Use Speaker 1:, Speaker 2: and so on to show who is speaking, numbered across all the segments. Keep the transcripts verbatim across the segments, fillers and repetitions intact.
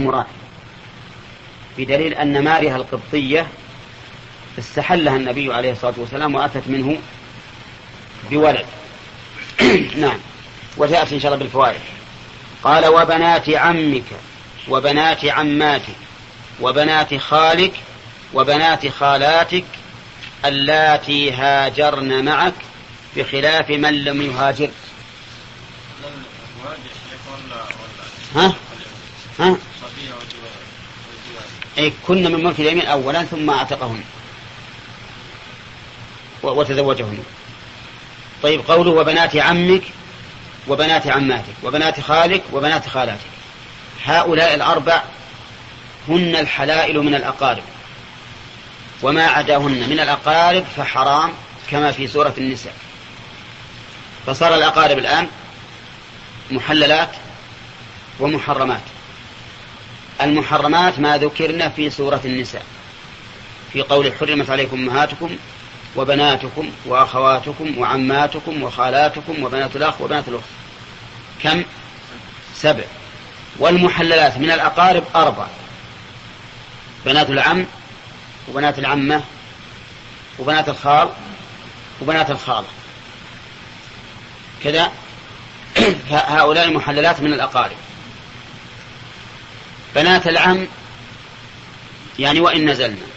Speaker 1: مراد، بدليل أن ماريها القبطية استحلها النبي عليه الصلاة والسلام وأتت منه بولد. نعم. وتأتي إن شاء الله بالفوائد. قال وبنات عمك وبنات عماتك وبنات خالك وبنات خالاتك اللاتي هاجرن معك بخلاف من لم يهاجر. ها؟ ها؟ أي كن من ملك اليمين أولا ثم أعتقهن وتزوجهن. طيب قوله وبنات عمك وبنات عماتك وبنات خالك وبنات خالاتك، هؤلاء الأربع هن الحلائل من الأقارب، وما عداهن من الأقارب فحرام كما في سورة النساء. فصار الأقارب الآن محللات ومحرمات. المحرمات ما ذكرنا في سورة النساء في قول حرمت عليكم أمهاتكم وبناتكم وأخواتكم وعماتكم وخالاتكم وبنات الأخ وبنات الأخت، كم؟ سبع. والمحللات من الأقارب أربع: بنات العم وبنات العمة وبنات الخال وبنات الخالة كذا. هؤلاء المحللات من الأقارب. بنات العم يعني وإن نزلنا،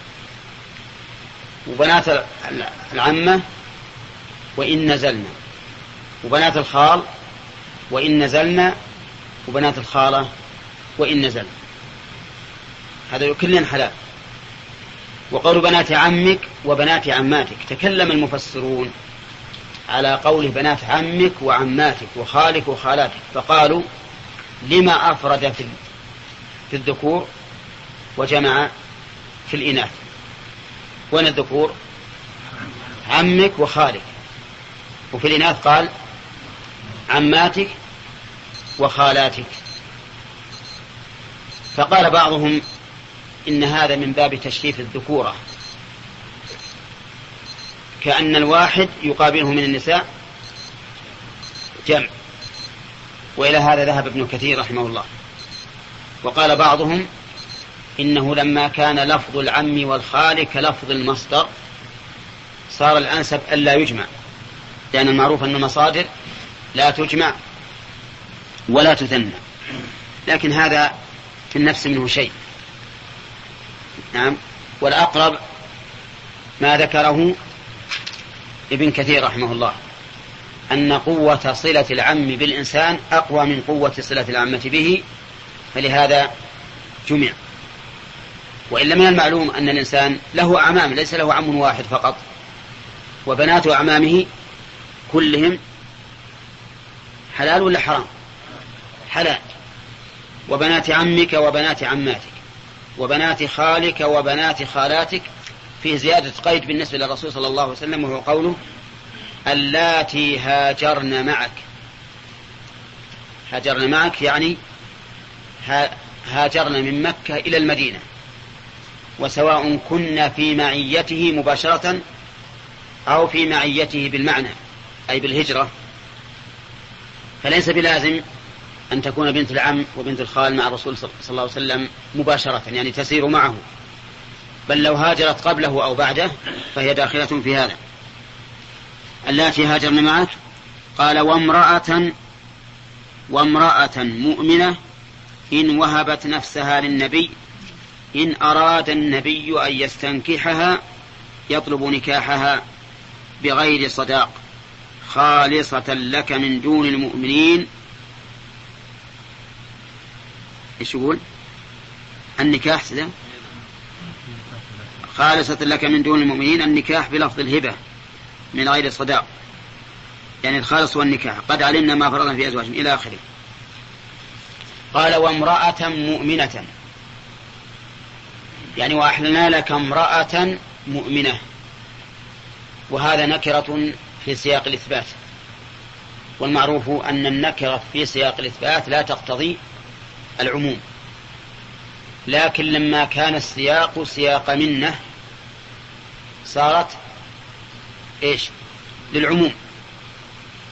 Speaker 1: وبنات العمة وإن نزلنا، وبنات الخال وإن نزلنا، وبنات الخالة وإن نزلنا، هذا كلهم حلال. وقول بنات عمك وبنات عماتك تكلم المفسرون على قوله بنات عمك وعماتك وخالك وخالاتك، فقالوا لما أفرد في الذكور وجمع في الإناث؟ وين الذكور؟ عمك وخالك، وفي الإناث قال عماتك وخالاتك. فقال بعضهم إن هذا من باب تشريف الذكورة، كأن الواحد يقابله من النساء جمع، وإلى هذا ذهب ابن كثير رحمه الله. وقال بعضهم إنه لما كان لفظ العم والخال كلفظ المصدر صار الأنسب ألا يجمع، لأن المعروف أن المصادر لا تجمع ولا تثنى، لكن هذا في النفس منه شيء. نعم. والأقرب ما ذكره ابن كثير رحمه الله أن قوة صلة العم بالإنسان أقوى من قوة صلة العمة به، فلهذا جمع. وإلا من المعلوم أن الإنسان له أعمام، ليس له عم واحد فقط، وبنات أعمامه كلهم حلال ولا حرام؟ حلال. وبنات عمك وبنات عماتك وبنات خالك وبنات خالاتك فيه زيادة قيد بالنسبة للرسول صلى الله عليه وسلم، وهو قوله اللاتي هاجرن معك. هاجرن معك يعني هاجرن من مكة إلى المدينة، وسواء كنا في معيته مباشرة أو في معيته بالمعنى أي بالهجرة، فليس بلازم أن تكون بنت العم وبنت الخال مع الرسول صلى الله عليه وسلم مباشرة، يعني تسير معه، بل لو هاجرت قبله أو بعده فهي داخلة في هذا. اللاتي هاجرن معك. قال وامرأة وامرأة مؤمنة إن وهبت نفسها للنبي إن أراد النبي أن يستنكحها يطلب نكاحها بغير صداق خالصة لك من دون المؤمنين. إيش يقول؟ النكاح سده خالصة لك من دون المؤمنين، النكاح بلفظ الهبة من غير صداق، يعني الخالص والنكاح. قد علمنا ما فرضنا في أزواجهم إلى آخره. قال وامرأة مؤمنة يعني وأحلنا لك امرأة مؤمنة، وهذا نكرة في سياق الإثبات، والمعروف أن النكرة في سياق الإثبات لا تقتضي العموم، لكن لما كان السياق سياق منه صارت إيش؟ للعموم.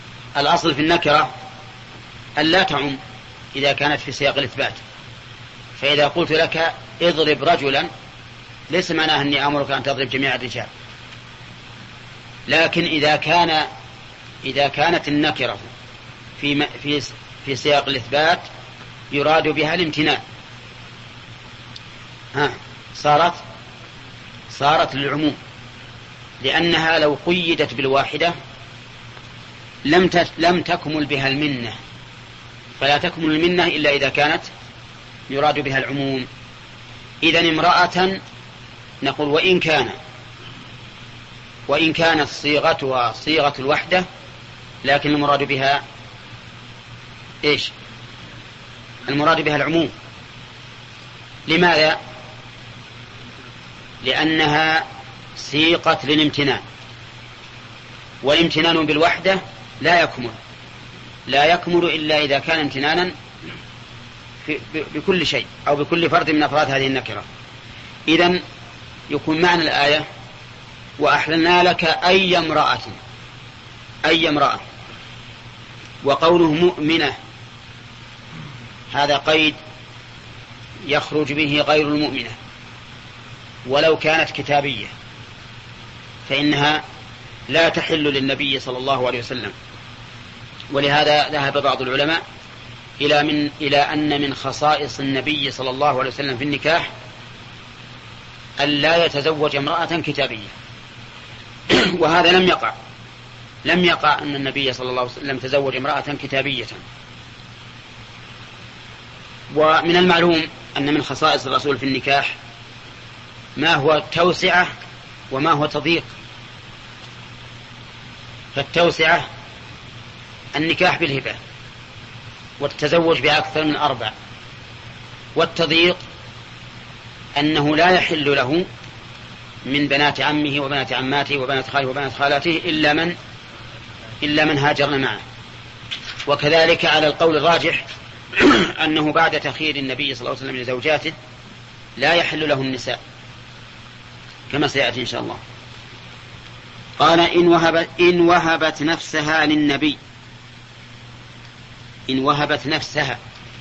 Speaker 1: الأصل في النكرة أن لا تعم إذا كانت في سياق الإثبات، فإذا قلت لك اضرب رجلا ليس معناه أني أمرك أن تضرب جميع الرجال، لكن إذا كان إذا كانت النكرة في في في سياق الإثبات يراد بها الامتناع، ها صارت صارت للعموم، لأنها لو قيدت بالواحدة لم لم تكمل بها المنة، فلا تكمل المنة إلا إذا كانت يراد بها العموم. إذن امرأة نقول وإن كان وإن كانت صيغتها صيغة الوحدة لكن المراد بها إيش؟ المراد بها العموم. لماذا؟ لأنها سيقت للامتنان، والامتنان بالوحدة لا يكمل لا يكمل إلا إذا كان امتنانا بكل شيء أو بكل فرد من أفراد هذه النكرة. إذن يكون معنى الآية وأحللنا لك أي امرأة أي امرأة، وقوله مؤمنة هذا قيد يخرج به غير المؤمنة، ولو كانت كتابية فإنها لا تحل للنبي صلى الله عليه وسلم. ولهذا ذهب بعض العلماء إلى من إلى أن من خصائص النبي صلى الله عليه وسلم في النكاح أن لا يتزوج امرأة كتابية وهذا لم يقع لم يقع أن النبي صلى الله عليه وسلم تزوج امرأة كتابية. ومن المعلوم أن من خصائص الرسول في النكاح ما هو توسعة وما هو تضييق. فالتوسعة النكاح بالهبة والتزوج بأكثر من أربع، والتضييق أنه لا يحل له من بنات عمه وبنات عماته وبنات خاله وبنات خالاته إلا من إلا من هاجرن معه. وكذلك على القول الراجح أنه بعد تخيير النبي صلى الله عليه وسلم لزوجاته لا يحل له النساء كما سيأتي إن شاء الله. قال إن وهبت, إن وهبت نفسها للنبي، إن وهبت نفسها،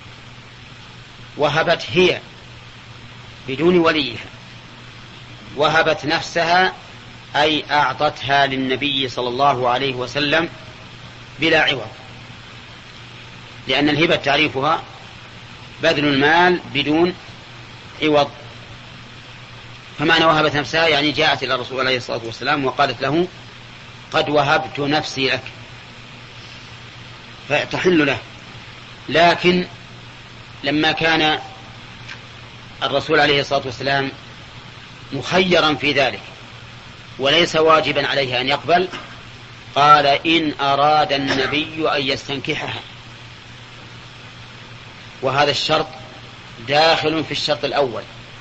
Speaker 1: وهبت هي بدون وليها، وهبت نفسها أي أعطتها للنبي صلى الله عليه وسلم بلا عوض، لأن الهبة تعريفها بذل المال بدون عوض. فمعنى وهبت نفسها يعني جاءت إلى الرسول عليه الصلاة والسلام وقالت له قد وهبت نفسي لك، فتحل له. لكن لما كان الرسول عليه الصلاة والسلام مخيرا في ذلك وليس واجبا عليه أن يقبل، قال إن أراد النبي أن يستنكحها، وهذا الشرط داخل في الشرط الأول.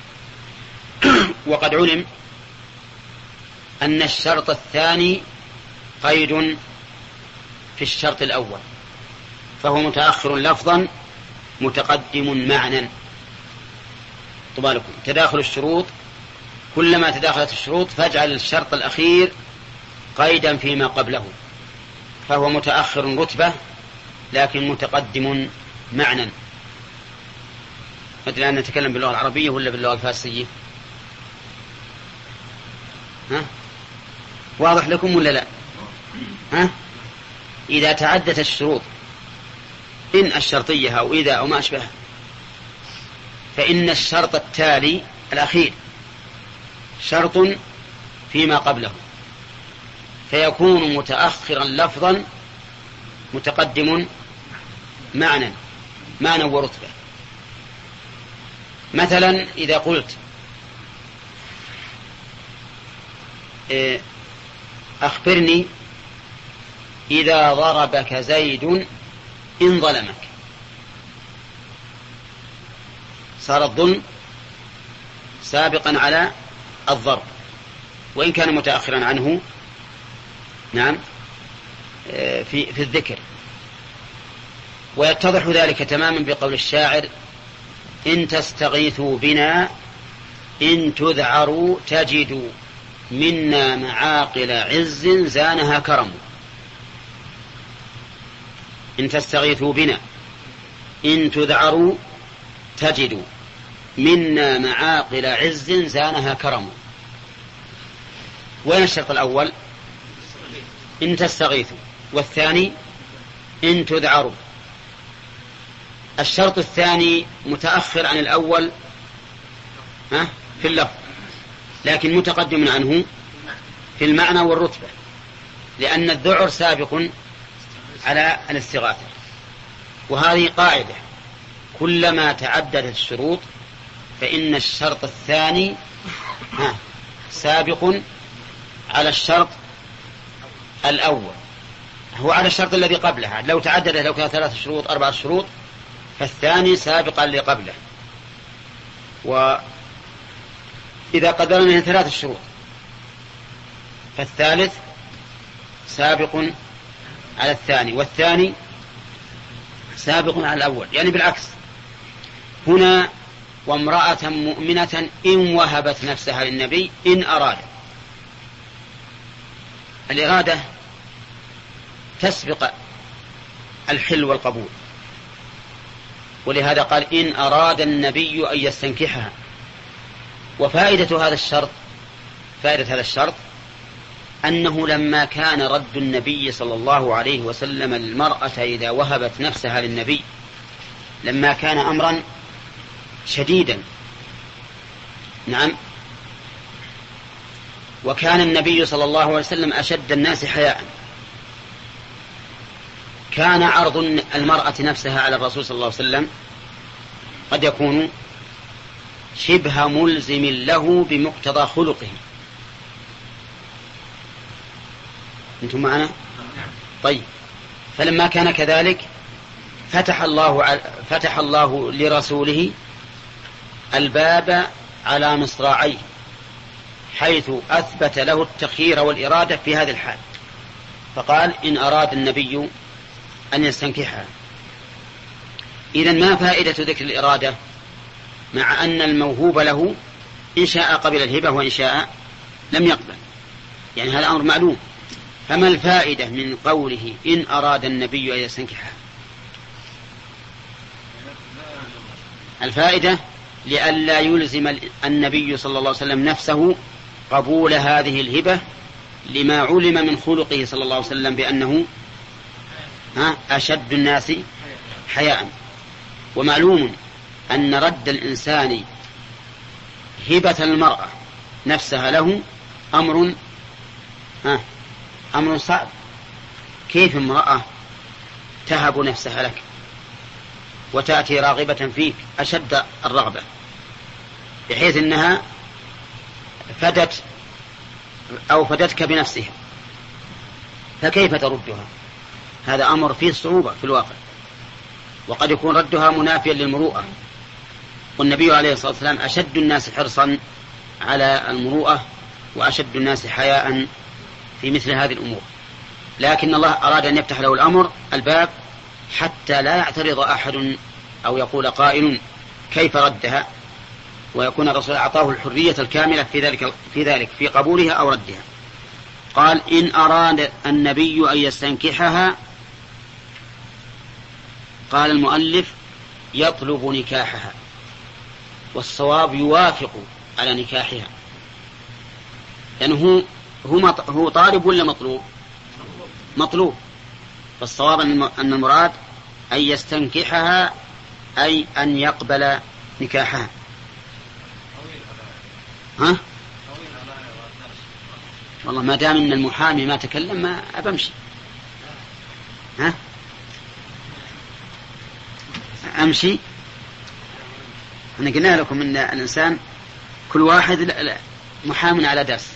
Speaker 1: وقد علم أن الشرط الثاني قيد في الشرط الأول، فهو متأخر لفظا متقدم معنى. طبالكم تداخل الشروط، كلما تداخلت الشروط فاجعل الشرط الأخير قيدا فيما قبله، فهو متأخر رتبة لكن متقدم معنى. أدري أن نتكلم باللغة العربية ولا باللغة الفارسية؟ ها؟ واضح لكم ولا لا؟ ها؟ إذا تعدت الشروط إن الشرطية أو إذا أو ما أشبه، فإن الشرط التالي الأخير شرط فيما قبله، فيكون متأخرا لفظا متقدم معنى معنى ورتبة. مثلا إذا قلت أخبرني إذا ضربك زيد إن ظلمك، صار الظلم سابقا على الضرب وإن كان متأخرا عنه نعم في, في الذكر. ويتضح ذلك تماما بقول الشاعر إن تستغيثوا بنا إن تذعروا تجدوا منا معاقل عز زانها كرم. إن تستغيثوا بنا إن تذعروا تجدوا منا معاقل عز زانها كرم. وين الشرط الأول؟ إن تستغيثوا، والثاني إن تذعروا. الشرط الثاني متأخر عن الأول ها في اللفظ، لكن متقدم عنه في المعنى والرتبة، لأن الذعر سابق على الاستغاثة. وهذه قاعدة، كلما تعددت الشروط فإن الشرط الثاني ها سابق على الشرط الأول، هو على الشرط الذي قبلها. لو تعدد، لو كان ثلاث شروط أربعة شروط، فالثاني سابقا لقبله. وإذا قدرنا ثلاث شروط فالثالث سابق على الثاني، والثاني سابق على الأول، يعني بالعكس. هنا وامرأة مؤمنة إن وهبت نفسها للنبي إن أراد. الإرادة تسبق الحل والقبول، ولهذا قال إن أراد النبي أن يستنكحها. وفائدة هذا الشرط فائدة هذا الشرط أنه لما كان رد النبي صلى الله عليه وسلم المرأة إذا وهبت نفسها للنبي لما كان أمرا شديدا، نعم، وكان النبي صلى الله عليه وسلم أشد الناس حياء، كان عرض المرأة نفسها على الرسول صلى الله عليه وسلم قد يكون شبه ملزم له بمقتضى خلقه. أنتم معنا؟ طيب، فلما كان كذلك فتح الله فتح الله لرسوله الباب على مصراعيه، حيث أثبت له التخيير والإرادة في هذه الحال، فقال إن أراد النبي أن يستنكحها. إذن ما فائدة ذكر الإرادة مع أن الموهوب له إن شاء قبل الهبة وإن شاء لم يقبل؟ يعني هذا أمر معلوم. فما الفائدة من قوله إن أراد النبي أن يستنكحها؟ الفائدة لئلا يلزم النبي صلى الله عليه وسلم نفسه قبول هذه الهبة، لما علم من خلقه صلى الله عليه وسلم بأنه أشد الناس حياء. ومعلوم أن رد الإنسان هبة المرأة نفسها له أمر ها أمر صعب. كيف امرأة تهب نفسها لك وتأتي راغبة فيك أشد الرغبة، بحيث أنها فدت أو فدتك بنفسها، فكيف تردها؟ هذا أمر فيه صعوبة في الواقع، وقد يكون ردها منافيا للمروءة. والنبي عليه الصلاة والسلام أشد الناس حرصا على المروءة وأشد الناس حياء في مثل هذه الأمور، لكن الله أراد أن يفتح له الأمر الباب حتى لا يعترض أحد أو يقول قائل كيف ردها، ويكون الرسول أعطاه الحرية الكاملة في ذلك في ذلك في قبولها أو ردها. قال إن أراد النبي أن يستنكحها، قال المؤلف يطلب نكاحها، والصواب يوافق على نكاحها، لأنه هو هو طالب ولا مطلوب؟ مطلوب. فالصواب أن المراد أن يستنكحها أي أن يقبل نكاحها. ها؟ والله ما دام إن المحامي ما تكلم ما أبمشي. ها؟ أمشي. أنا قلنا لكم إن الإنسان كل واحد لا لا محامي على درس،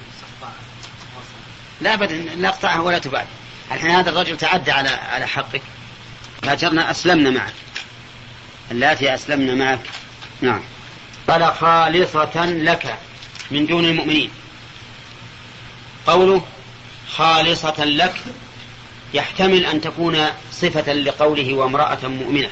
Speaker 1: لا أبدا لا اقطعه ولا تبالي. الحين هذا الرجل تعدى على على حقك، هاجرنا أسلمنا معك، اللاتي أسلمنا معك. نعم. قال خالصة لك من دون المؤمنين. قوله خالصة لك يحتمل أن تكون صفة لقوله وامرأة مؤمنة،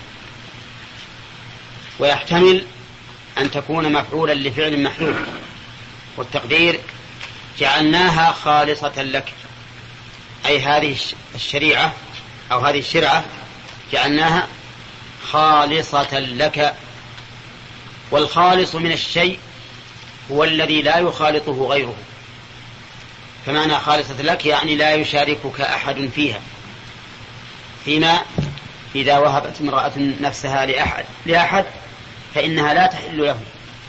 Speaker 1: ويحتمل أن تكون مفعولا لفعل محذوف، والتقدير جعلناها خالصة لك، أي هذه الشريعة أو هذه الشرعة جعلناها خالصة لك والخالص من الشيء هو الذي لا يخالطه غيره، فمعنى خالصة لك يعني لا يشاركك أحد فيها، فيما إذا وهبت امرأة نفسها لأحد, لأحد فإنها لا تحل له.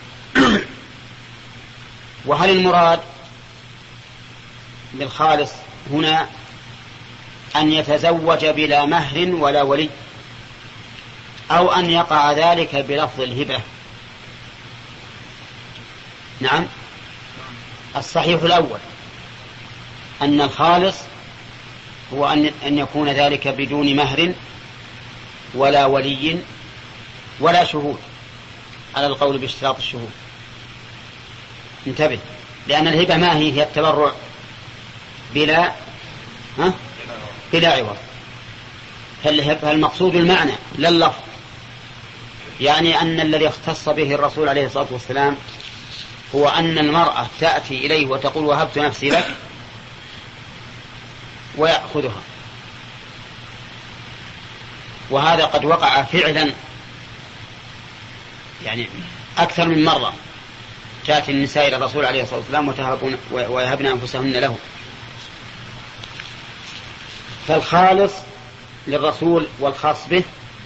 Speaker 1: وهل المراد بالخالص هنا أن يتزوج بلا مهر ولا ولي، أو أن يقع ذلك بلفظ الهبة؟ نعم، الصحيح الأول أن الخالص هو أن يكون ذلك بدون مهر ولا ولي ولا شهود، على القول باشتراط الشهود. انتبه، لأن الهبة ما هي؟ هي التبرع بلا ها؟ بلا عوض. فالمقصود المعنى لا اللفظ، يعني أن الذي اختص به الرسول عليه الصلاة والسلام هو أن المرأة تأتي إليه وتقول وهبت نفسي لك ويأخذها. وهذا قد وقع فعلا، يعني أكثر من مرة تأتي النساء إلى الرسول عليه الصلاة والسلام ويهبن أنفسهن له. فالخالص للرسول والخاص به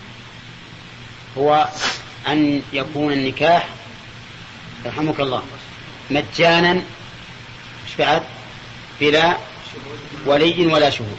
Speaker 1: هو أن يكون النكاح رحمك الله مجانا، مش بعد بلا ولي ولا شهود.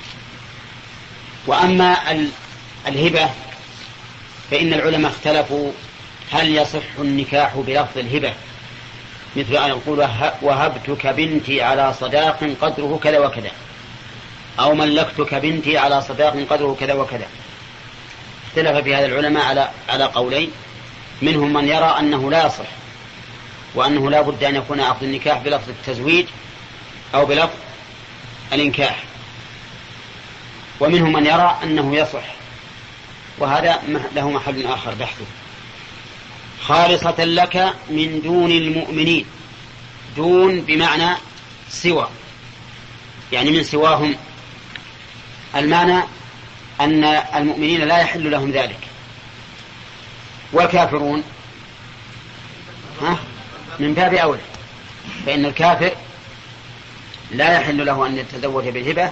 Speaker 1: وأما الهبة فإن العلماء اختلفوا هل يصح النكاح بلفظ الهبة، مثل أن يقول وهبتك بنتي على صداق قدره كذا وكذا، أو ملكتك بنتي على صداق قدره كذا وكذا. اختلف في هذا العلماء على على قولين، منهم من يرى أنه لا يصح، وأنه لا بد أن يكون عقد النكاح بلفظ التزويج أو بلفظ الإنكاح، ومنهم من يرى أنه يصح، وهذا له محل آخر بحثه. خالصة لك من دون المؤمنين، دون بمعنى سوى، يعني من سواهم. المعنى أن المؤمنين لا يحل لهم ذلك، والكافرون ها من باب أولى، فإن الكافر لا يحل له أن يتزوج بالهبة،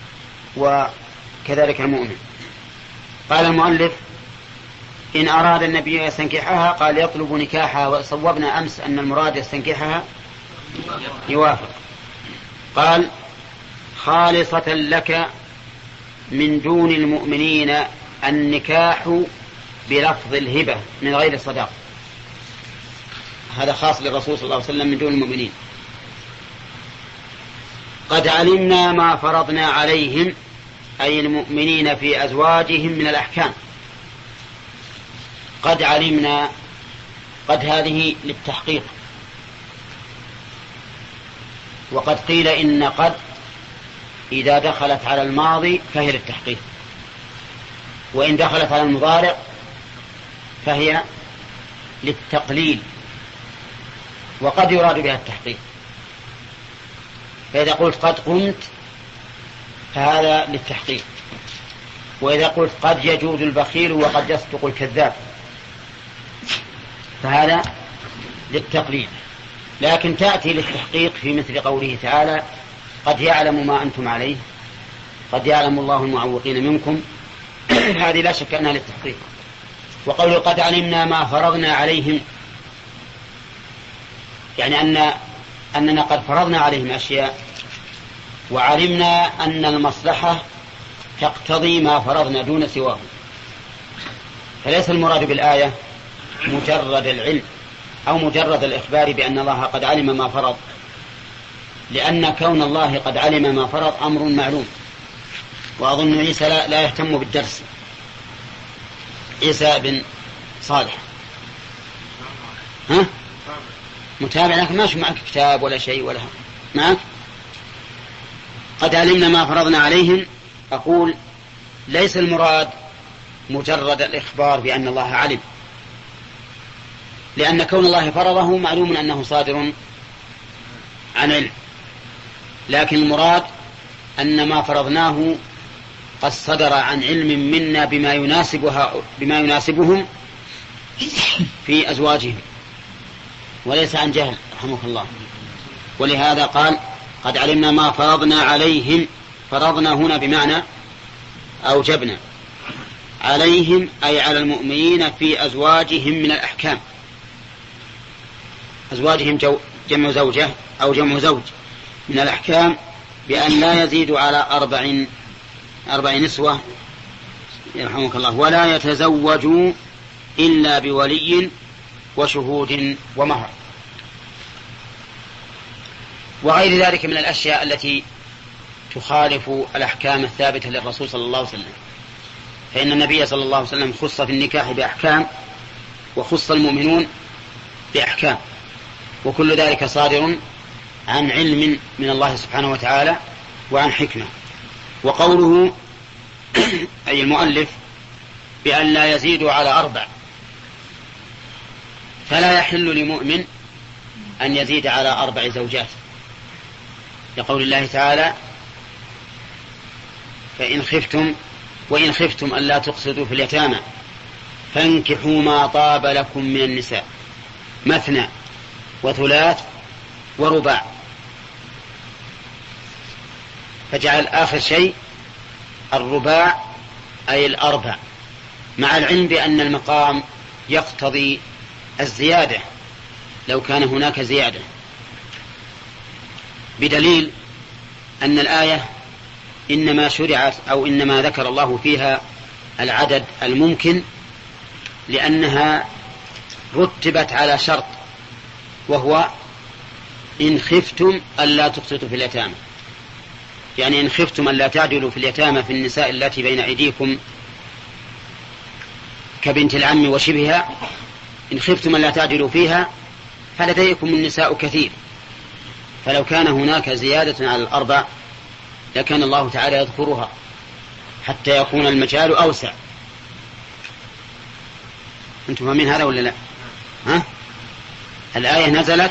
Speaker 1: وكذلك المؤمن. قال المؤلف إن أراد النبي يستنكحها قال يطلب نكاحها، وصوبنا أمس أن المراد يستنكحها يوافق. قال خالصة لك من دون المؤمنين النكاح بلفظ الهبة من غير صداق، هذا خاص للرسول صلى الله عليه وسلم من دون المؤمنين. قد علمنا ما فرضنا عليهم، أي المؤمنين في أزواجهم من الأحكام. قد علمنا، قد هذه للتحقيق، وقد قيل إن قد إذا دخلت على الماضي فهي للتحقيق، وإن دخلت على المضارع فهي للتقليل، وقد يراد بها التحقيق. فإذا قلت قد قمت فهذا للتحقيق، وإذا قلت قد يجود البخيل وقد يصدق الكذاب فهذا للتقليل. لكن تأتي للتحقيق في مثل قوله تعالى قد يعلم ما أنتم عليه، قد يعلم الله المعوقين منكم، هذه لا شك أنها للتحقيق. وقوله قد علمنا ما فرضنا عليهم، يعني أن أننا قد فرضنا عليهم أشياء، وعلمنا أن المصلحة تقتضي ما فرضنا دون سواه. فليس المراد بالآية مجرد العلم أو مجرد الإخبار بأن الله قد علم ما فرض، لأن كون الله قد علم ما فرض أمر معلوم. وأظن عيسى لا, لا يهتم بالدرس، عيسى بن صالح ها متابع، لكن ماشي معك كتاب ولا شيء ولا معك. قد علمنا ما فرضنا عليهم، أقول ليس المراد مجرد الإخبار بأن الله علم، لأن كون الله فرضه معلوم أنه صادر عن علم، لكن المراد أن ما فرضناه قد صدر عن علم منا بما يناسبها بما يناسبهم في أزواجهم وليس عن جهل رحمك الله. ولهذا قال قد علمنا ما فرضنا عليهم. فرضنا هنا بمعنى أوجبنا عليهم أي على المؤمنين في أزواجهم من الأحكام. أزواجهم جمع زوجة أو جمع زوج من الأحكام بأن لا يزيدوا على أربع أربع نسوة يرحمك الله، ولا يتزوجوا إلا بولي وشهود ومهر، وغير ذلك من الأشياء التي تخالف الأحكام الثابتة للرسول صلى الله عليه وسلم. فإن النبي صلى الله عليه وسلم خص في النكاح بأحكام وخص المؤمنون بأحكام، وكل ذلك صادر عن علم من الله سبحانه وتعالى وعن حكمة. وقوله أي المؤلف بأن لا يزيدوا على أربع، فلا يحل لمؤمن أن يزيد على أربع زوجات، لقول الله تعالى فإن خفتم وإن خفتم ألا تقسطوا في اليتامى فانكحوا ما طاب لكم من النساء مثنى وثلاث ورباع، فجعل آخر شيء الرباع أي الأربع، مع العلم بأن المقام يقتضي الزيادة لو كان هناك زيادة، بدليل أن الآية إنما شرعت أو إنما ذكر الله فيها العدد الممكن لأنها رتبت على شرط، وهو إن خفتم ألا تقسطوا في اليتامى، يعني إن خفتم ألا تعدلوا في اليتامى في النساء التي بين أيديكم كبنت العم وشبهها، إن خفتم ألا تعدلوا فيها فلديكم النساء كثير، فلو كان هناك زيادة على الأربع لكان الله تعالى يذكرها حتى يكون المجال أوسع. أنتم فاهمين هذا ولا لا؟ ها؟ الآية نزلت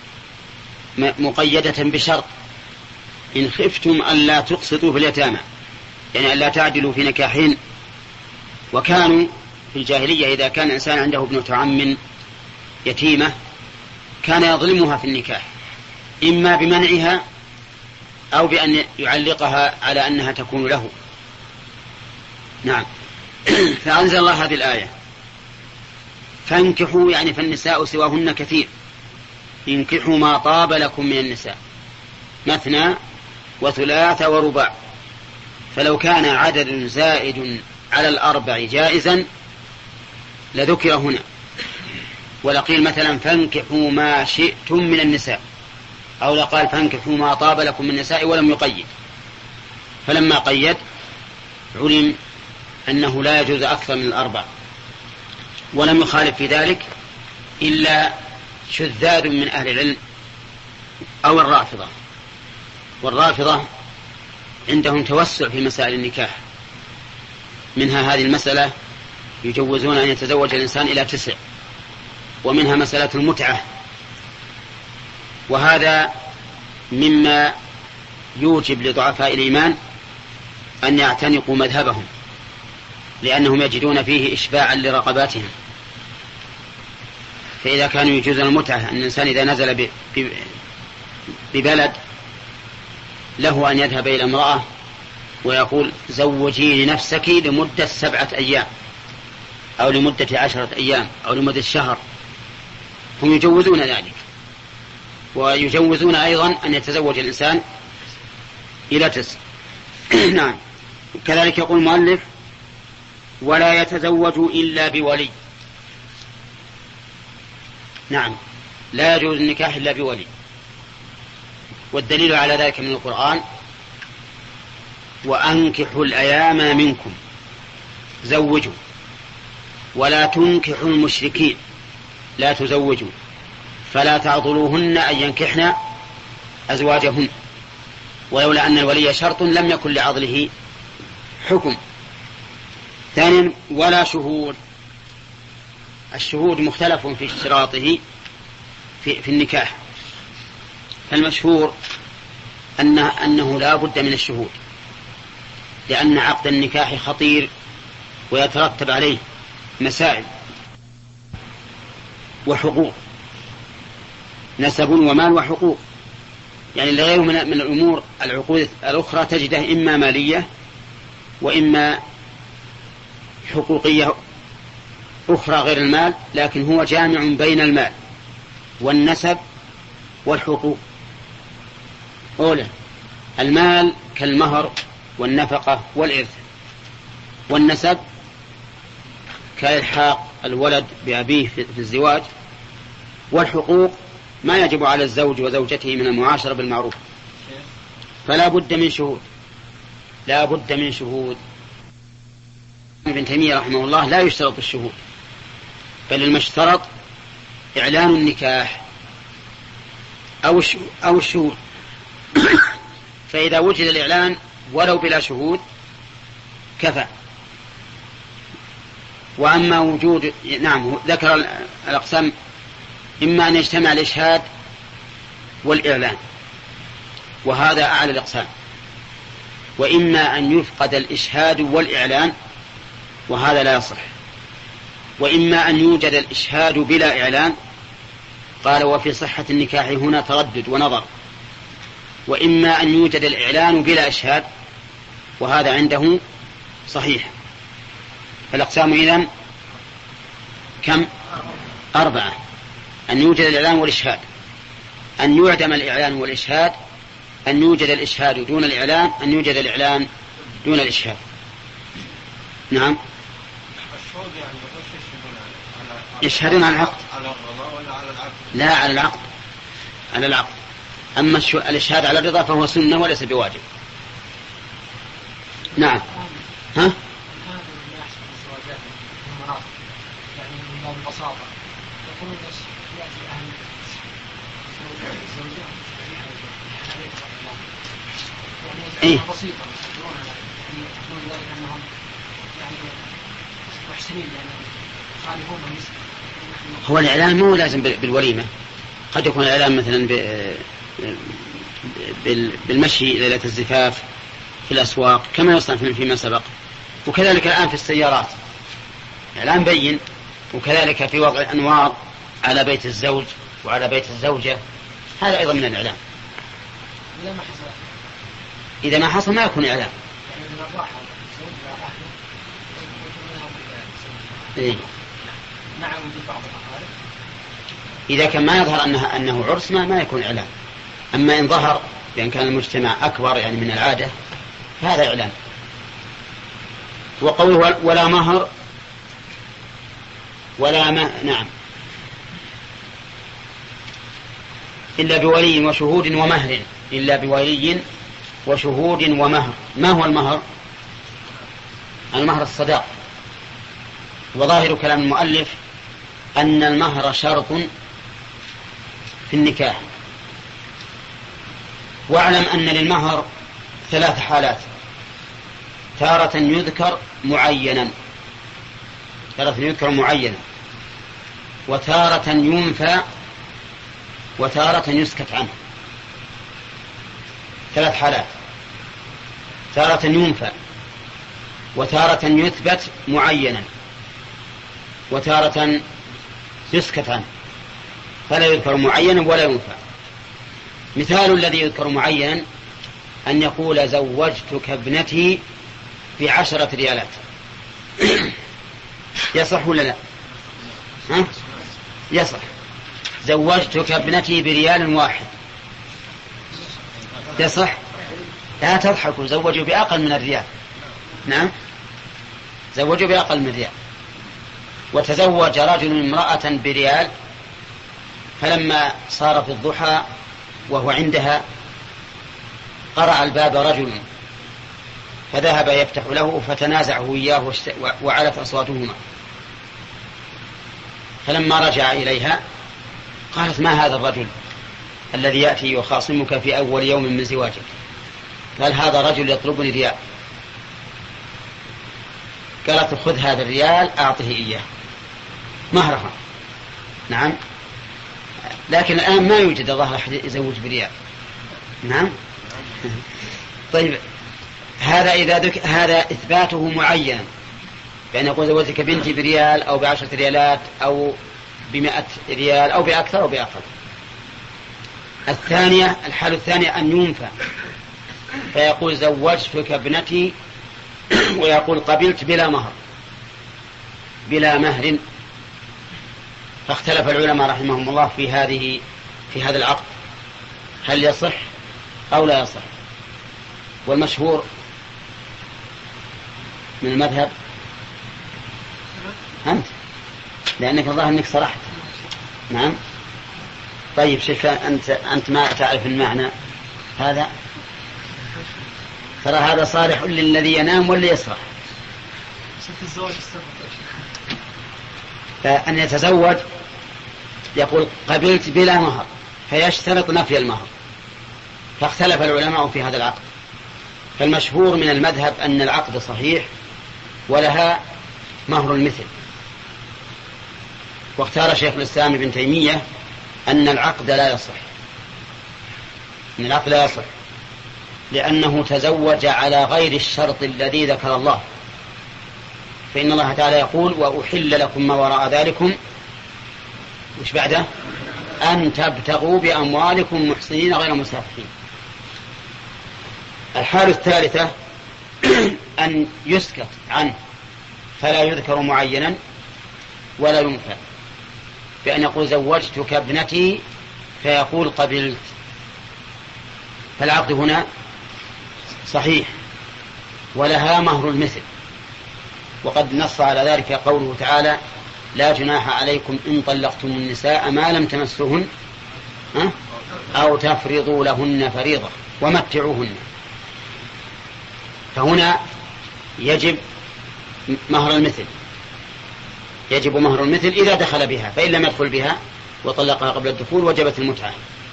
Speaker 1: مقيدة بشرط إن خفتم ألا تقسطوا في اليتامى، يعني ألا تعدلوا في نكاحين. وكانوا في الجاهلية إذا كان إنسان عنده ابنة عم يتيمة كان يظلمها في النكاح، إما بمنعها أو بأن يعلقها على أنها تكون له. نعم. فأنزل الله هذه الآية فانكحوا، يعني فالنساء سواهن كثير، انكحوا ما طاب لكم من النساء مثنى وثلاث ورباع، فلو كان عدد زائد على الأربع جائزا لذكر هنا، ولقيل مثلا فانكحوا ما شئتم من النساء، أو لقال فانكحوا ما طاب لكم من النساء ولم يقيد، فلما قيد علم أنه لا يجوز أكثر من الأربع. ولم يخالف في ذلك إلا شذاذ من أهل العلم أو الرافضة، والرافضة عندهم توسع في مسائل النكاح، منها هذه المسألة يجوزون أن يتزوج الإنسان إلى تسع، ومنها مسألة المتعة، وهذا مما يوجب لضعفاء الإيمان أن يعتنقوا مذهبهم، لأنهم يجدون فيه إشباعا لرقباتهم. فإذا كانوا يجوزون المتعة، أن الإنسان إذا نزل ببلد له أن يذهب إلى امرأة ويقول زوجي لنفسك لمدة سبعة أيام أو لمدة عشرة أيام أو لمدة شهر، هم يجوزون ذلك. ويجوزون أيضا أن يتزوج الإنسان إلى تسع. نعم. كذلك يقول المؤلف ولا يتزوج إلا بولي. نعم، لا يجوز النكاح إلا بولي، والدليل على ذلك من القرآن وأنكحوا الأيام منكم زوجوا ولا تنكحوا المشركين لا تزوجوا فلا تعضلوهن أن ينكحن أزواجهن، ولولا أن الولي شرط لم يكن لعضله حكم. ثانيا ولا شهود. الشهود مختلف في اشتراطه في, في النكاح، فالمشهور أنه, أنه لا بد من الشهود، لأن عقد النكاح خطير ويترتب عليه مسائل، وحقوق، نسب ومال وحقوق، يعني غيره من الأمور العقود الأخرى تجده إما مالية وإما حقوقية أخرى غير المال، لكن هو جامع بين المال والنسب والحقوق. أولا المال كالمهر والنفقة والإرث، والنسب كإلحاق الولد بأبيه في الزواج، والحقوق ما يجب على الزوج وزوجته من المعاشرة بالمعروف. فلا بد من شهود، لا بد من شهود. ابن تيمية رحمه الله لا يشترط الشهود، بل المشترط إعلان النكاح أو أو الشهود. فإذا وجد الإعلان ولو بلا شهود كفى. وأما وجود، نعم ذكر الأقسام، إما أن يجتمع الإشهاد والإعلان وهذا أعلى الأقسام، وإما أن يفقد الإشهاد والإعلان وهذا لا يصح، وإما أن يوجد الإشهاد بلا إعلان. قال وفي صحة النكاح هنا تردد ونظر، وإما أن يوجد الإعلان بلا إشهاد وهذا عنده صحيح. فالأقسام إذن كم؟ أربعة: أن يوجد الإعلان والإشهاد، أن يعدم الإعلان والإشهاد، أن يوجد الإشهاد دون الإعلان، أن يوجد الإعلان دون الإشهاد. نعم. يشهدون على العقد. لا، على العقد، على العقد. أما الإشهاد على الرضا فهو سنة وليس بواجب. نعم. ها؟ إيه؟ هو الإعلان مو لازم بالوليمة، قد يكون الإعلان مثلا بالمشي ليلة الزفاف في الأسواق كما يصنع فيما سبق، وكذلك الآن في السيارات إعلان بين، وكذلك في وضع الأنوار على بيت الزوج وعلى بيت الزوجة، هذا أيضا من الإعلان. إذا ما حصل ما يكون إعلان. إيه؟ إذا كان ما يظهر أنها أنه عرس ما ما يكون إعلان. أما إن ظهر بأن كان المجتمع أكبر يعني من العادة هذا إعلان. وقوله ولا مهر ولا ما نعم إلا بولي وشهود ومهر، إلا بولي وشهود ومهر. ما هو المهر؟ المهر الصداق. وظاهر كلام المؤلف أن المهر شرط في النكاح. واعلم أن للمهر ثلاث حالات: تارة يذكر معينا، تارة يذكر معينا، وتارة ينفى، وتارة يسكت عنه. ثلاث حالات: تارة ينفى، وتارة يثبت معينا، وتارة يسكت عنه، فلا يذكر معينا ولا ينفى. مثال الذي يذكر معينا أن يقول زوجتك ابنتي بعشرة ريالات. يصح ولا لا؟ ها؟ يصح. زوجتك ابنتي بريال واحد يصح؟ لا تضحكوا، زوجوا بأقل من الريال. نعم، زوجوا بأقل من الريال. وتزوج رجل امرأة بريال، فلما صار في الضحى وهو عندها قرع الباب رجل فذهب يفتح له فتنازعه إياه وعلت أصواتهما، فلما رجع إليها قالت ما هذا الرجل الذي يأتي يخاصمك في أول يوم من زواجك؟ قال هذا رجل يطلبني ريال. قالت خذ هذا الريال أعطه إياه مهرها. نعم، لكن الآن ما يوجد ظاهر أحد يزوج بريال. نعم. طيب، هذا إذا ذك... هذا إثباته معين، بأن يقول زوجتك بنتي بريال أو بعشرة ريالات أو بمائة ريال أو بأكثر أو بأقل. الثانية الحالة الثانية أن ينفى فيقول زوجتك ابنتي ويقول قبلت بلا مهر بلا مهر. فاختلف العلماء رحمهم الله في هذه في هذا العقد هل يصح أو لا يصح. والمشهور من المذهب أنت لأنك الظاهر أنك صرحت. نعم طيب شيخ أنت أنت ما تعرف المعنى هذا ترى هذا صالح للذي ينام واللي يسرح. فأن يتزوج يقول قبلت بلا مهر فيشترط نفي المهر. فاختلف العلماء في هذا العقد. فالمشهور من المذهب أن العقد صحيح ولها مهر المثل. واختار شيخ الإسلام ابن تيمية أن العقد لا يصح أن العقد لا يصح لأنه تزوج على غير الشرط الذي ذكر الله. فإن الله تعالى يقول وأحل لكم ما وراء ذلكم وش بعده أن تبتغوا بأموالكم محصنين غير مسافحين. الحالة الثالثة أن يسكت عنه فلا يذكر معينا ولا ينفى بأن يقول زوجتك ابنتي فيقول قبلت. فالعقد هنا صحيح ولها مهر المثل. وقد نص على ذلك قوله تعالى لا جناح عليكم إن طلقتم النساء ما لم تمسوهن أو تفرضوا لهن فريضة ومتعوهن. فهنا يجب مهر المثل يجب مهر المثل إذا دخل بها. فإن لم يدخل بها وطلقها قبل الدخول وجبت المتعة.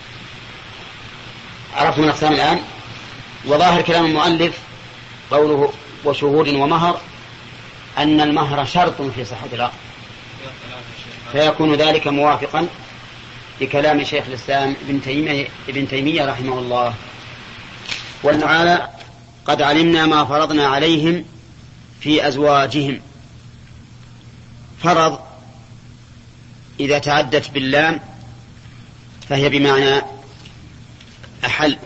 Speaker 1: عرفتم الأقسام الآن. وظاهر كلام المؤلف قوله وشهود ومهر أن المهر شرط في صحة العقد فيكون ذلك موافقا لكلام شيخ الإسلام ابن تيمية, ابن تيمية رحمه الله. والمعالى قد علمنا ما فرضنا عليهم في أزواجهم. فرض إذا تعدت باللام فهي بمعنى أحل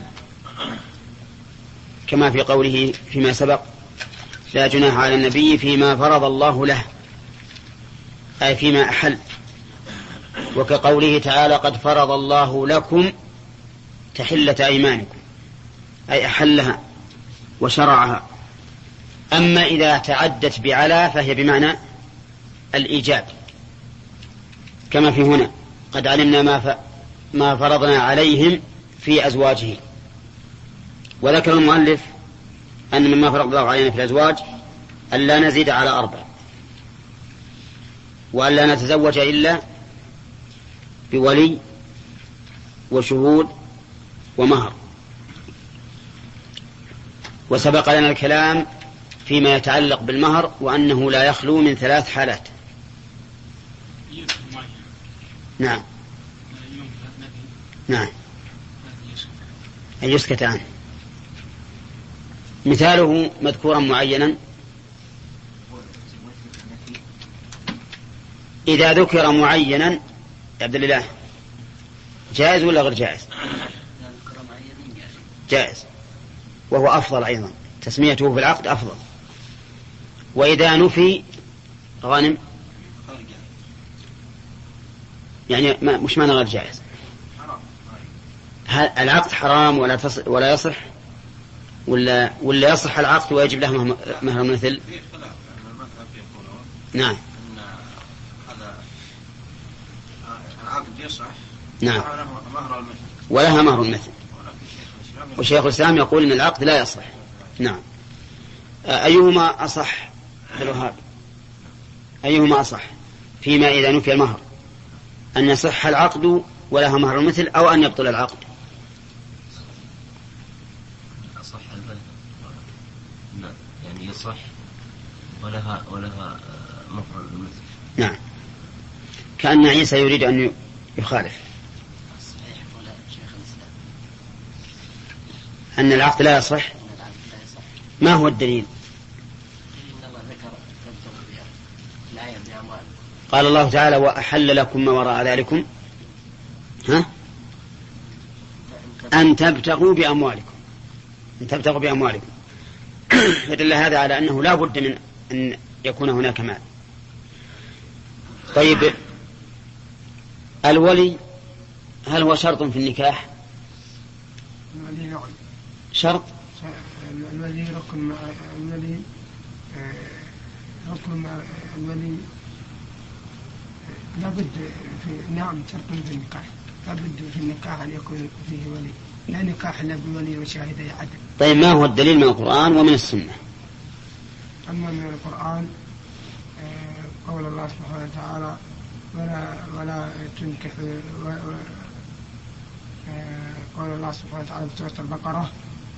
Speaker 1: كما في قوله فيما سبق لا جناح على النبي فيما فرض الله له أي فيما أحل. وكقوله تعالى قد فرض الله لكم تحلة أيمانكم أي أحلها وشرعها. أما إذا تعدت بعلا فهي بمعنى الإيجاب كما في هنا قد علمنا ما, ما فرضنا عليهم في أزواجه. وذكر المؤلف أن مما فرض الله علينا في الأزواج أن لا نزيد على أربع وأن لا نتزوج إلا بولي وشهود ومهر. وسبق لنا الكلام فيما يتعلق بالمهر وأنه لا يخلو من ثلاث حالات. نعم نعم أن يسكت عنه. مثاله مذكورا معينا إذا ذكر معينا يا عبد الله جائز ولا غير جائز؟ جائز وهو أفضل أيضا تسميته في العقد أفضل. وإذا نفي غانم يعني ما مش معنى غير جائز العقد حرام ولا تص... ولا يصح ولا ولا يصح العقد ويجب له مهر مثل. نعم
Speaker 2: هذا العقد يصح
Speaker 1: نعم ولها مهر المثل. وشيخ الإسلام يقول إن العقد لا يصح. نعم أيهما أصح الوهاب أيهما أصح فيما إذا نفي المهر أن يصح العقد ولها مهر المثل أو أن يبطل العقد؟
Speaker 2: أصح نعم يعني يصح ولها ولها مهر المثل.
Speaker 1: نعم كأن عيسى يريد أن يخالف أن العقد لا يصح. ما هو الدليل؟ قال الله تعالى وأحل لكم ما وراء ذلكم ها أن تبتغوا بأموالكم أن تبتغوا بأموالكم فدل هذا على أنه لا بد من أن يكون هناك مال. طيب الولي هل هو شرط في النكاح؟
Speaker 3: الولي نعم
Speaker 1: شرط.
Speaker 3: الولي ركن مع الولي ركن مع الولي لابد في نعم شرط في النكاح لابد في النكاح أن يكون فيه ولي لا نكاح إلا بولي وشاهدي عدل.
Speaker 1: طيب ما هو الدليل من القرآن ومن السنة؟
Speaker 3: أما من القرآن قول الله سبحانه وتعالى ولا ولا تنكح قول الله سبحانه وتعالى في سورة البقرة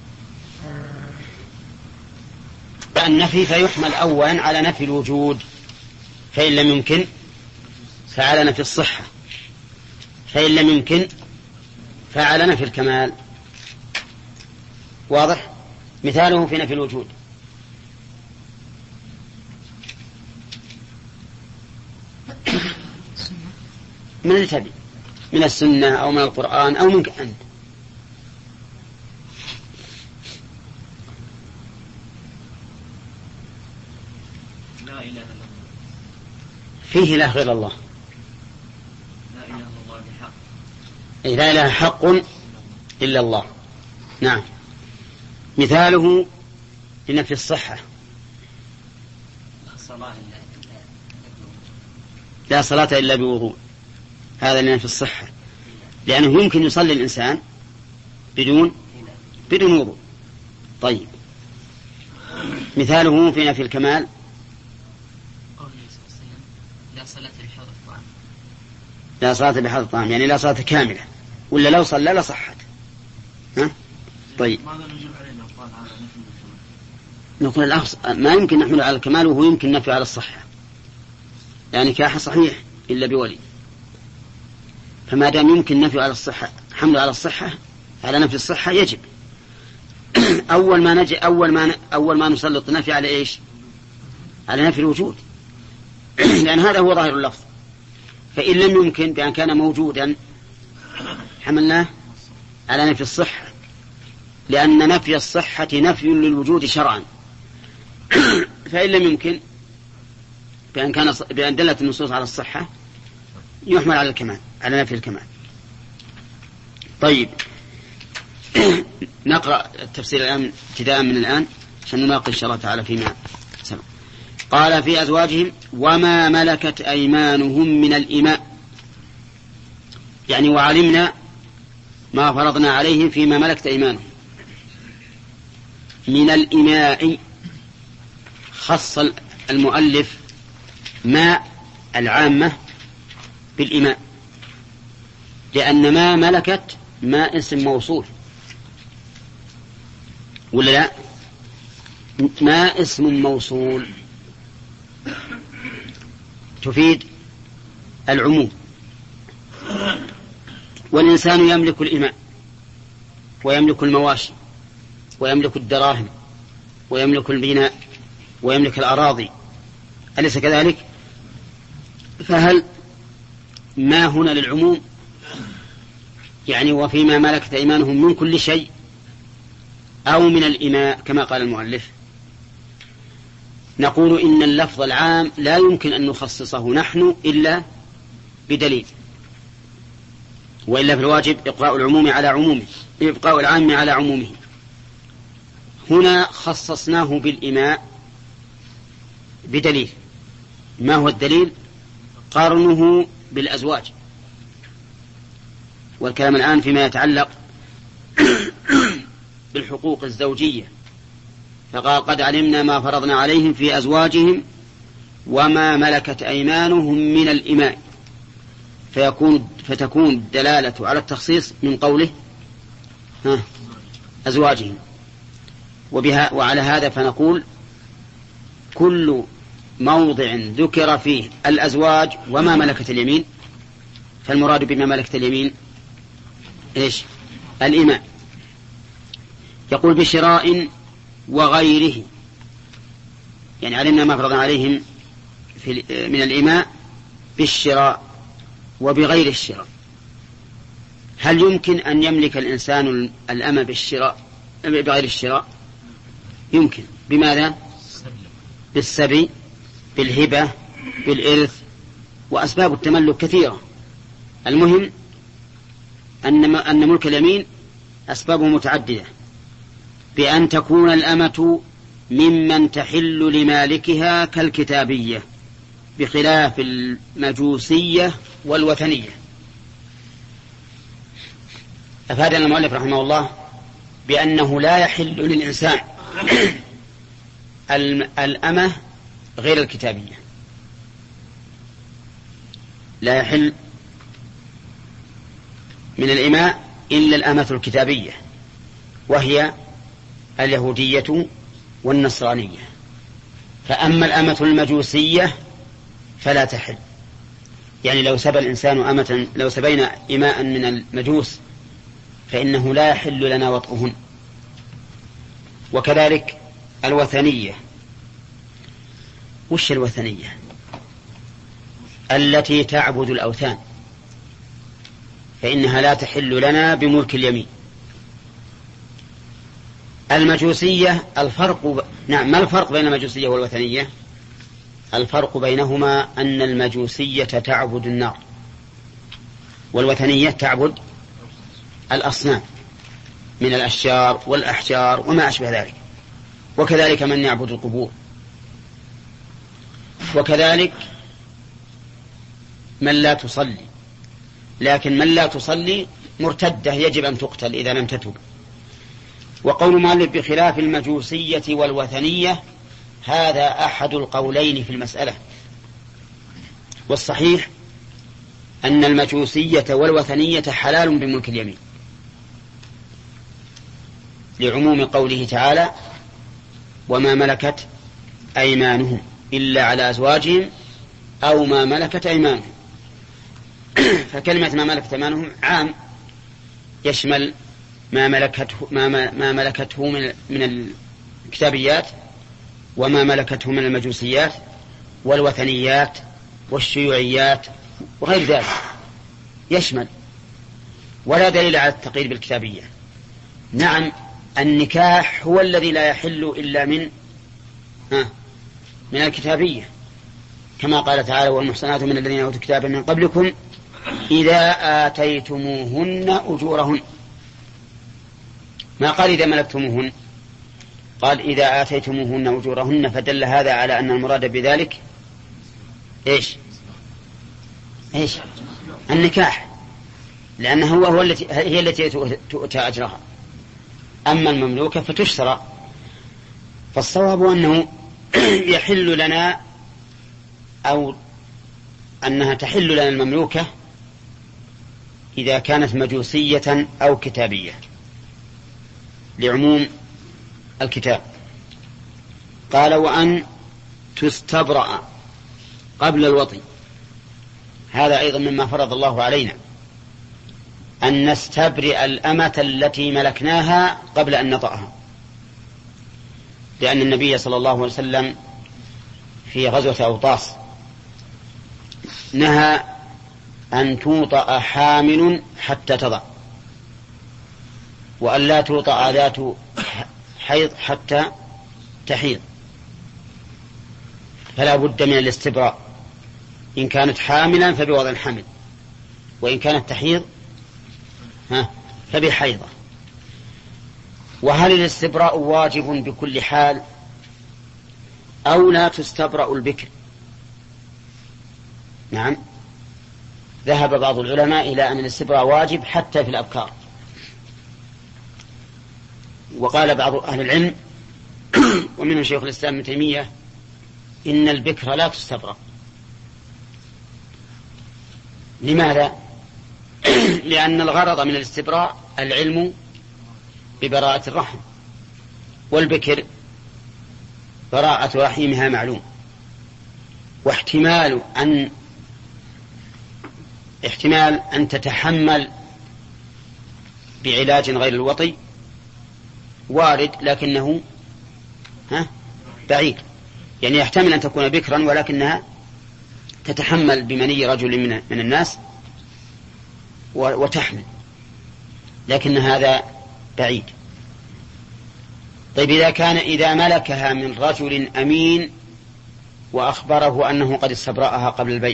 Speaker 1: النفي فيحمل أولا على نفي الوجود فإن لم يمكن فعلى نفي الصحة فإن لم يمكن فعلى نفي الكمال. واضح؟ مثاله في نفي الوجود من التبي من السنة أو من القرآن أو منك أنت.
Speaker 2: لا إله إلا الله
Speaker 1: فيه لا غير الله
Speaker 2: لا إله إلا الله بحق
Speaker 1: أي لا إله حق إلا الله. نعم. مثاله لنفي الصحة لا صلاة إلا بوضوء هذا لنفي الصحة لأنه يمكن يصلي الإنسان بدون بدون وضوء. طيب مثاله في نفي الكمال
Speaker 2: لا صلاة بحضر الطعام
Speaker 1: لا صلاة بحضر الطعام يعني لا صلاة كاملة ولا لو صلى لصحت. ها؟ طيب نقول الأخص ما يمكن نحمله على الكمال وهو يمكن نفي على الصحة يعني نكاح صحيح إلا بولي فما دام يمكن نفي على الصحة حمله على الصحة على نفي الصحة يجب أول ما نجي أول ما ن... أول ما نسلط نفي على إيش على نفي الوجود لأن هذا هو ظاهر اللفظ. فإن لم يمكن بأن كان موجودا حملناه على نفي الصحة لأن نفي الصحة نفي للوجود شرعا فإن لم يمكن بأن كان بأن دلت النصوص على الصحة يحمل على الكمال على نفي الكمال. طيب نقرأ التفسير الآن ابتداء من الآن عشان نناقش إن شاء الله تعالى فيما سبق. قال في أزواجهم وما ملكت أيمانهم من الإماء يعني وعلمنا ما فرضنا عليهم فيما ملكت أيمانهم. من الإماء خص المؤلف ماء العامة بالإماء لأن ما ملكت ما اسم موصول ولا لا ما اسم موصول تفيد العموم. والإنسان يملك الإماء ويملك المواشي ويملك الدراهم ويملك البناء ويملك الأراضي أليس كذلك؟ فهل ما هنا للعموم يعني وفيما ملكت أيمانهم من كل شيء أو من الإماء كما قال المؤلف؟ نقول إن اللفظ العام لا يمكن أن نخصصه نحن إلا بدليل وإلا في الواجب إبقاء العموم على عمومه إبقاء العام على عمومه. هنا خصصناه بالإماء بدليل. ما هو الدليل؟ قارنه بالأزواج والكلام الآن فيما يتعلق بالحقوق الزوجية فقال قد علمنا ما فرضنا عليهم في أزواجهم وما ملكت أيمانهم من الإماء فيكون فتكون الدلالة على التخصيص من قوله ها أزواجهم. وبها وعلى هذا فنقول كل موضع ذكر فيه الأزواج وما ملكت اليمين فالمراد بما ملكت اليمين إيش؟ الإماء. يقول بشراء وغيره يعني علمنا ما فرضنا عليهم في من الإماء بالشراء وبغير الشراء. هل يمكن أن يملك الإنسان الأمة بالشراء بغير الشراء؟ يمكن. بماذا؟ بالسبي، بالهبة، بالإرث، وأسباب التملك كثيرة. المهم أن أن ملك اليمين أسبابه متعددة، بأن تكون الأمة ممن تحل لمالكها كالكتابية، بخلاف المجوسية والوثنية. أفادنا المؤلف رحمه الله بأنه لا يحل للإنسان الأمة غير الكتابية، لا يحل من الإماء إلا الأمة الكتابية، وهي اليهودية والنصرانية. فأما الأمة المجوسية فلا تحل. يعني لو سبى الإنسان أمة، لو سبينا إماء من المجوس فإنه لا يحل لنا وطئهن. وكذلك الوثنية. وش الوثنية؟ التي تعبد الأوثان، فإنها لا تحل لنا بملك اليمين. المجوسية الفرق ب... نعم، ما الفرق بين المجوسية والوثنية؟ الفرق بينهما أن المجوسية تعبد النار، والوثنية تعبد الأصنام من الأشجار والأحجار وما أشبه ذلك، وكذلك من يعبد القبور، وكذلك من لا تصلي. لكن من لا تصلي مرتدة يجب أن تقتل إذا لم تتب. وقول مالك بخلاف المجوسية والوثنية هذا أحد القولين في المسألة، والصحيح أن المجوسية والوثنية حلال بملك اليمين، لعموم قوله تعالى وما ملكت أيمانهم إلا على أزواجهم أو ما ملكت أيمانهم. فكلمة ما ملكت أيمانهم عام، يشمل ما ملكته, ما ما ملكته من, من الكتابيات، وما ملكته من المجوسيات والوثنيات والشيوعيات وغير ذلك، يشمل. ولا دليل على التقييد بالكتابية. نعم، النكاح هو الذي لا يحل إلا من ها من الكتابية، كما قال تعالى والمحصنات من الذين أوتوا الكتاب من قبلكم إذا آتيتموهن أجورهن. ما قال إذا ملكتموهن، قال إذا آتيتموهن أجورهن، فدل هذا على أن المراد بذلك إيش إيش النكاح، لأنه هو, هو التي هي التي تؤتى أجرها. أما المملوكة فتشترى. فالصواب أنه يحل لنا أو أنها تحل لنا المملوكة إذا كانت مجوسية أو كتابية، لعموم الكتاب. قال وأن تستبرأ قبل الوطي. هذا أيضا مما فرض الله علينا، أن نستبرئ الأمة التي ملكناها قبل أن نطأها، لأن النبي صلى الله عليه وسلم في غزوة أوطاس نهى أن توطأ حامل حتى تضع، وأن لا توطأ ذات حيض حتى تحيض. فلا بد من الاستبراء، إن كانت حاملا فبوضع الحمل، وإن كانت تحيض ها فبحيضة. وهل الاستبراء واجب بكل حال أو لا تستبرأ البكر؟ نعم، ذهب بعض العلماء إلى أن الاستبراء واجب حتى في الأبكار. وقال بعض أهل العلم ومنهم شيخ الإسلام ابن تيمية إن البكر لا تستبرأ. لماذا؟ لأن الغرض من الاستبراء العلم ببراءة الرحم، والبكر براءة رحمها معلوم، واحتمال أن احتمال أن تتحمل بعلاج غير الوطي وارد، لكنه ها بعيد. يعني يحتمل أن تكون بكرا ولكنها تتحمل بمني رجل من, من الناس وتحمل، لكن هذا بعيد. طيب إذا كان إذا ملكها من رجل أمين وأخبره أنه قد استبرأها قبل البيع،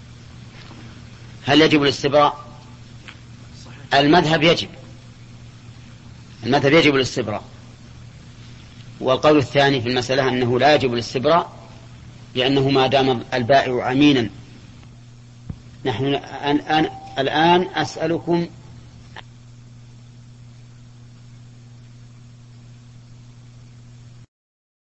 Speaker 1: هل يجب الاستبراء؟ المذهب يجب المذهب يجب الاستبراء. والقول الثاني في المسألة أنه لا يجب الاستبراء، لأنه ما دام البائع أمينا. نحن الآن, الآن أسألكم